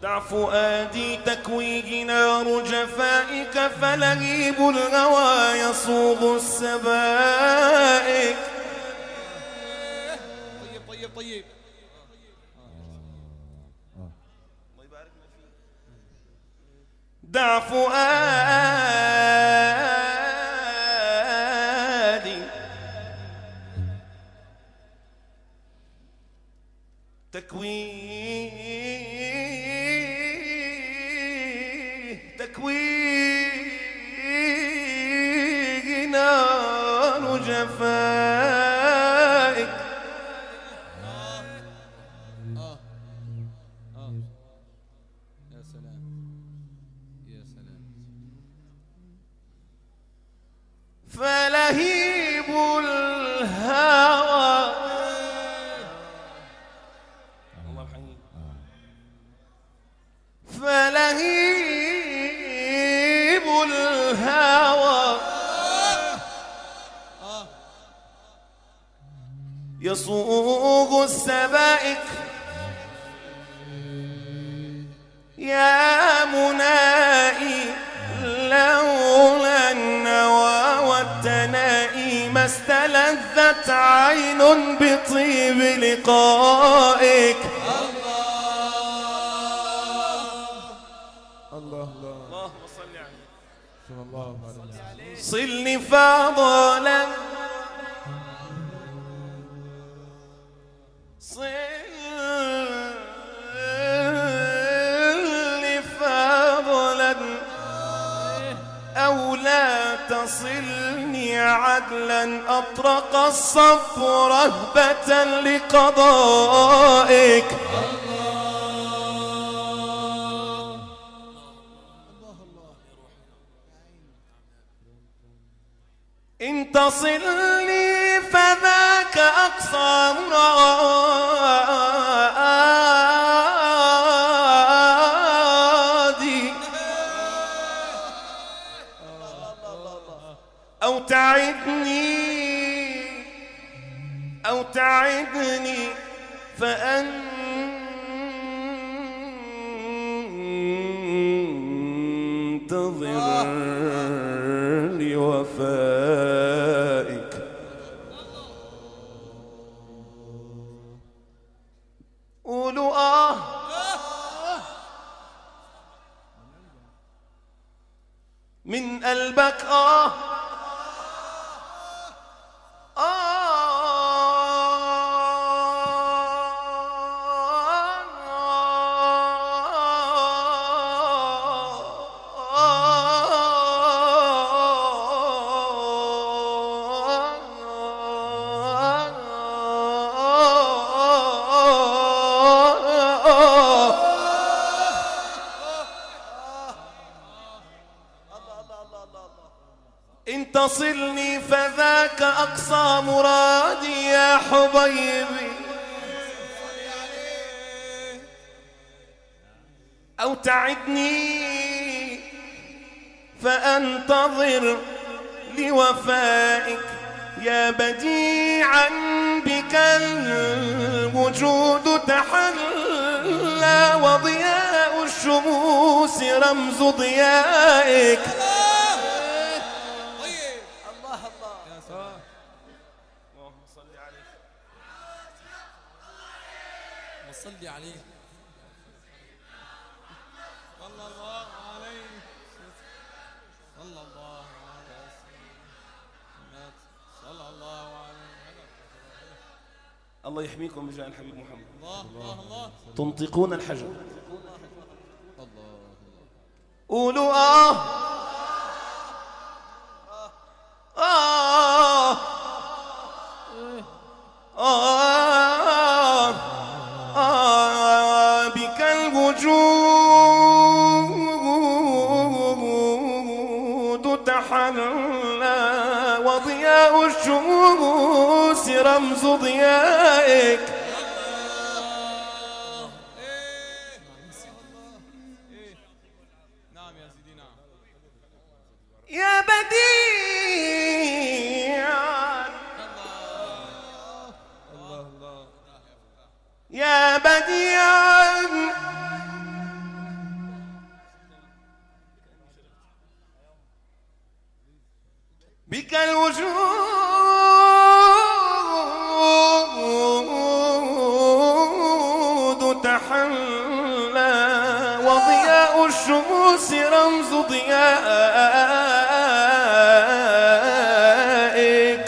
دع فؤادي تكويه نار جفائك، فلهيب الهوى يصوغ السبائك. طيب طيب طيب. الله يبارك فيك. دع فؤادي تكويه نار جفائك. يا سلام يا سلام. فلهيب الهوى فلهيب الهوى يصوغ السبائك. يا منائي لولا النوى والتنائي ما استلذت عين بطيب لقائك. اللهم صل عليه. صلى الله عليه وسلم. صلني فضلا صلني فضلا أو لا تصلني عدلا، أطرق الصف رهبة لقضائك. إن تصلني فذاك أقصى مرادي، أو تعدني فأنتظر لوفائك. قولوا من قلبك إن تصلني فذاك أقصى مرادي يا حبيبي، أو تعدني فأنتظر لوفائك. يا بديعا بك الوجود تحلى، وضياء الشموس رمز ضيائك. صلي عليه. صلى الله عليه صلى الله عليه صلى الله عليه. الله يحميكم بجاه الحبيب محمد. الله الله الله. تنطقون الحجر. الله. قولوا بك الوجود تحلى، وضياء الشموس رمز ضيائك. نعم يا سيدي نعم. يا بديعا يا بديعا بك الوجود تحلى وضياء الشموس رمز ضيائك.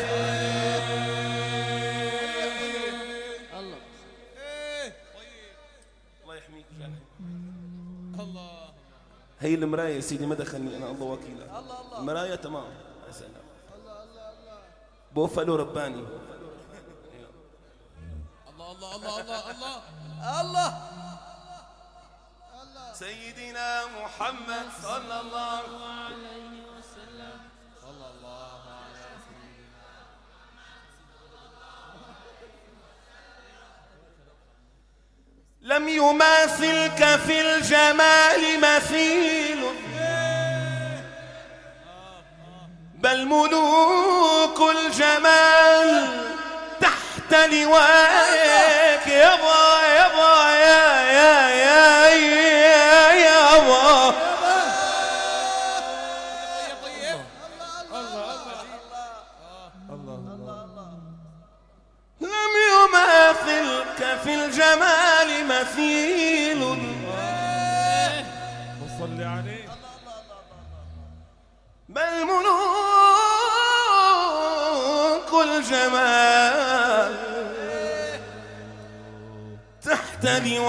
الله يحميك. الله. هي المراية يا سيدي، ما دخلني أنا، الله وكيلها. المراية تمام. يا سلام. بوفالو رباني. الله الله الله الله الله الله. سيدنا محمد صلى الله عليه وسلم. صلى الله عليه وسلم. لم يماثلك في الجمال مثيل، بل ملوك الجمال تحت لوائك. يابا يابا يا يا يا يا يابا. طيب. لم يماثلك في الجمال مثيل، وصلي عليه. بل ملوك الجمال تحت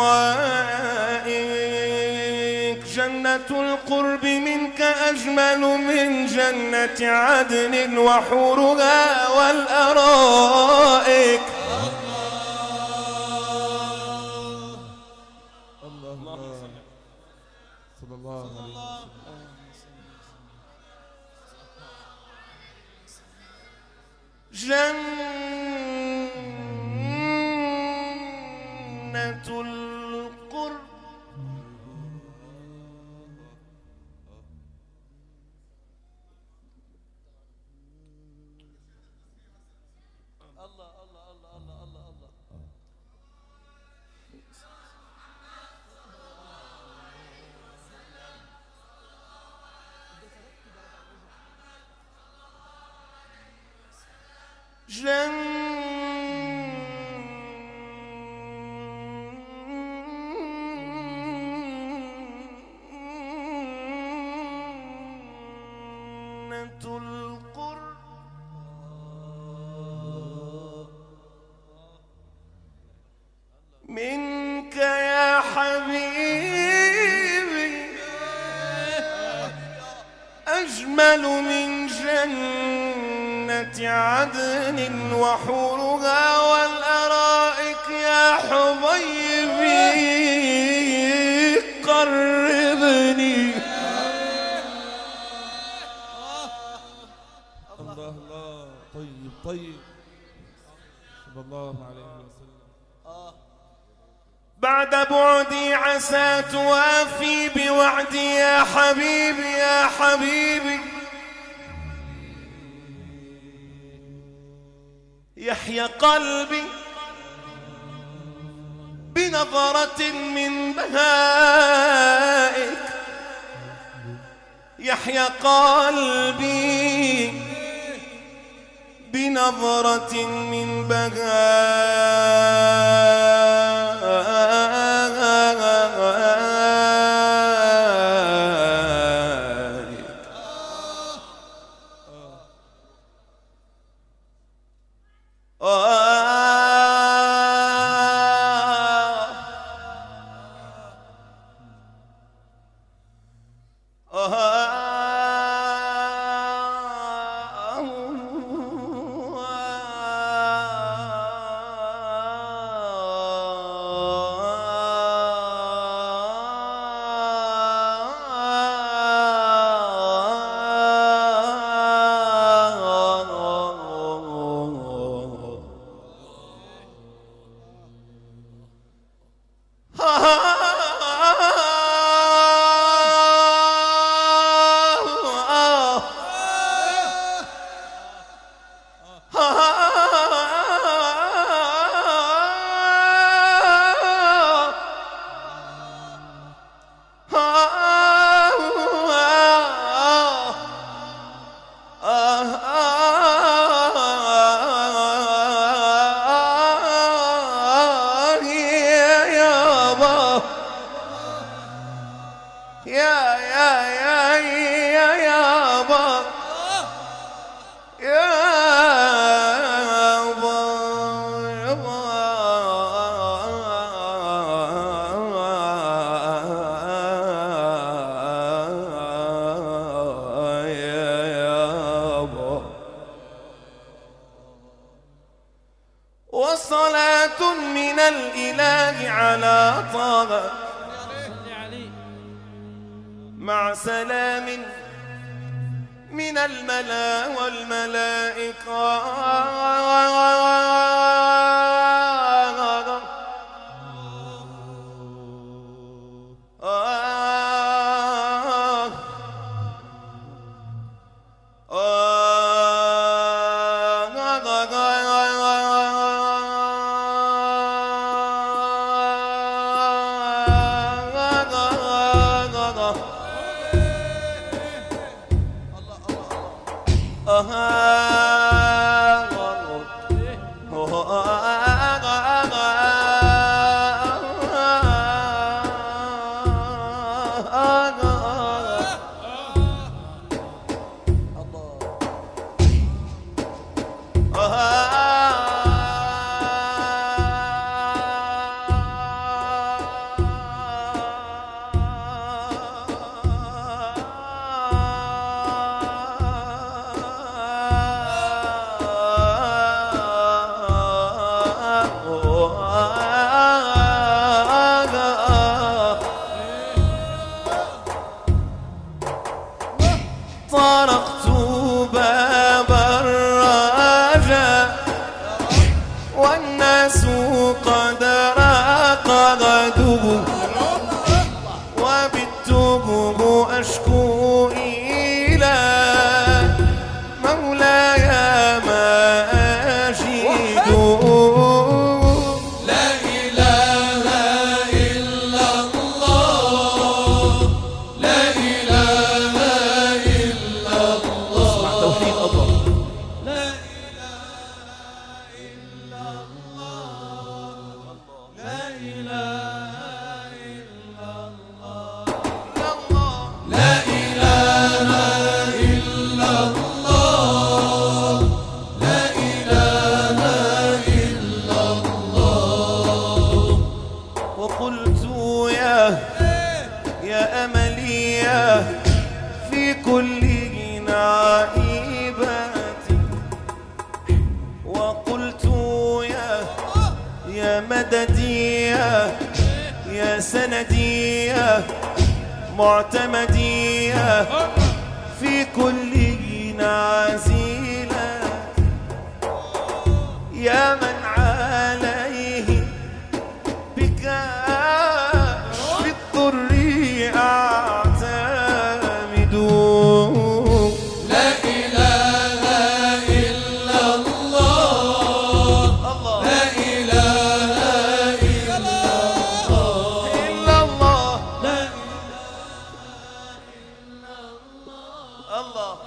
لوائك. جنة القرب منك أجمل من جنة عدن وحورها والأرائك. الله صلى الله عليه وسلم. جنة القرب جنة القرب منك يا حبيبي أجمل من جنة عدن وحورها والأرائك. يا حبيبي قربني. الله الله. طيب طيب. صلى الله عليه وسلم. بعد بعدي عسى توافي بوعدي يا حبيبي يا حبيبي. يحيى قلبي بنظرة من بهائك. يحيى قلبي بنظرة من بهائك. وصلاة من الإله على طه مع سلام من الملا والملائكة طرقت باب الرجاء والناس قد راقدوا وبت أشكو إلى مولاي ما أجد لا إله إلا الله لا إله إلا الله اسمع توحيد الله لا إله إلا الله لا إله إلا الله لا إله إلا الله لا إله إلا الله وقلت يا أملي في كل نائباتي وقلت يا مددي يا سندي معتمدي في كل نازلات يا من عليه بكشف الضر أعتمد لا إله إلا الله لا إله إلا الله إلا الله لا الله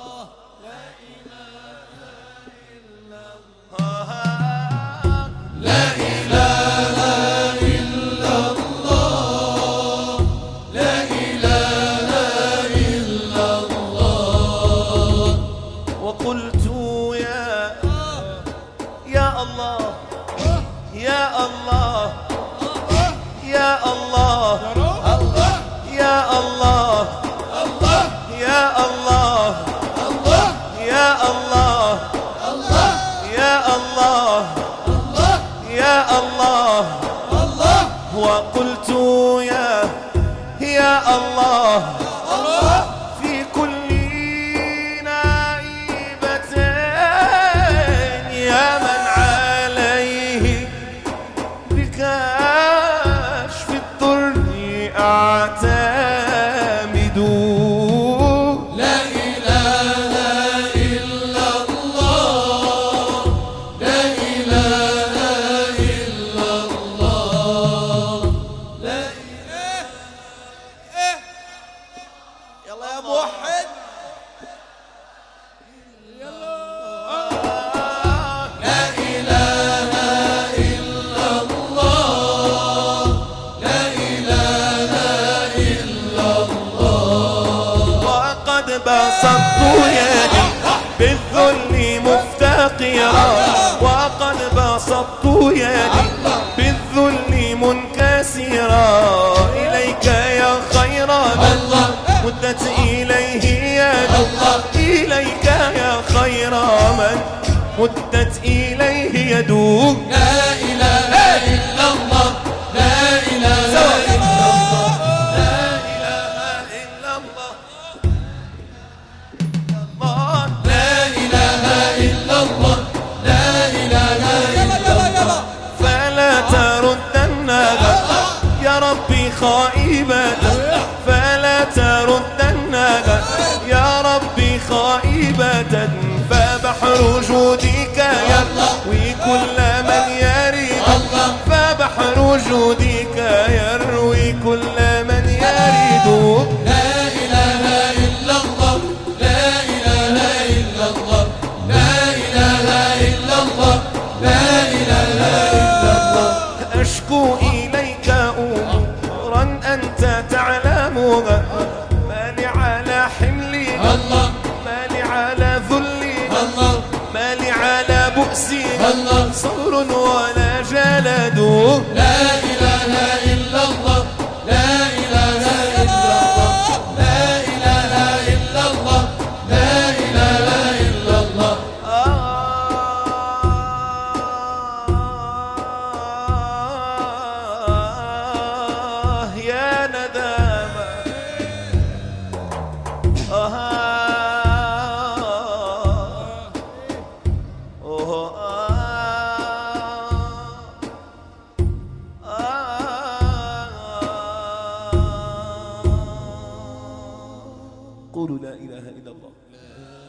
لا إله إلا الله لا إله إلا الله وقلت يا الله يا الله يا الله يا الله يا الله يا الله يا الله يا الله وقلت يا الله في كل نائبة يا من عليه بكشف الضر أعتمد لا إله إلا الله لا إله إلا الله لا إله يلا يا موحد لا إله إلا الله لا إله إلا الله وقد بسطت يدي بالذل مفتقرا وقد بسطت يدي بالذل منكسرا إليك يا خير من مدت إليه يد إليك يا خير من مدت إليه يد. لا إله إلا الله لا إله إلا الله لا إله إلا الله لا إله إلا الله لا إله إلا الله فلا تردنها يا ربي خائبة فلا تردنها يا ربي خائبة فبحر جودك يروي كل من يريد فبحر جودك يروي كل من يريد. لا إله إلا الله لا إله إلا الله لا إله إلا الله لا إله إلا الله أشكو إليك أمورا أنت تعلمها ما لي على حملي ما لي على ذلي ما لي على بؤسي صبر ولا جلد. لا إله إلا الله لا إله إلا الله لا إله إلا الله لا إله إلا الله يا ندامة قولوا لا إله إلا الله.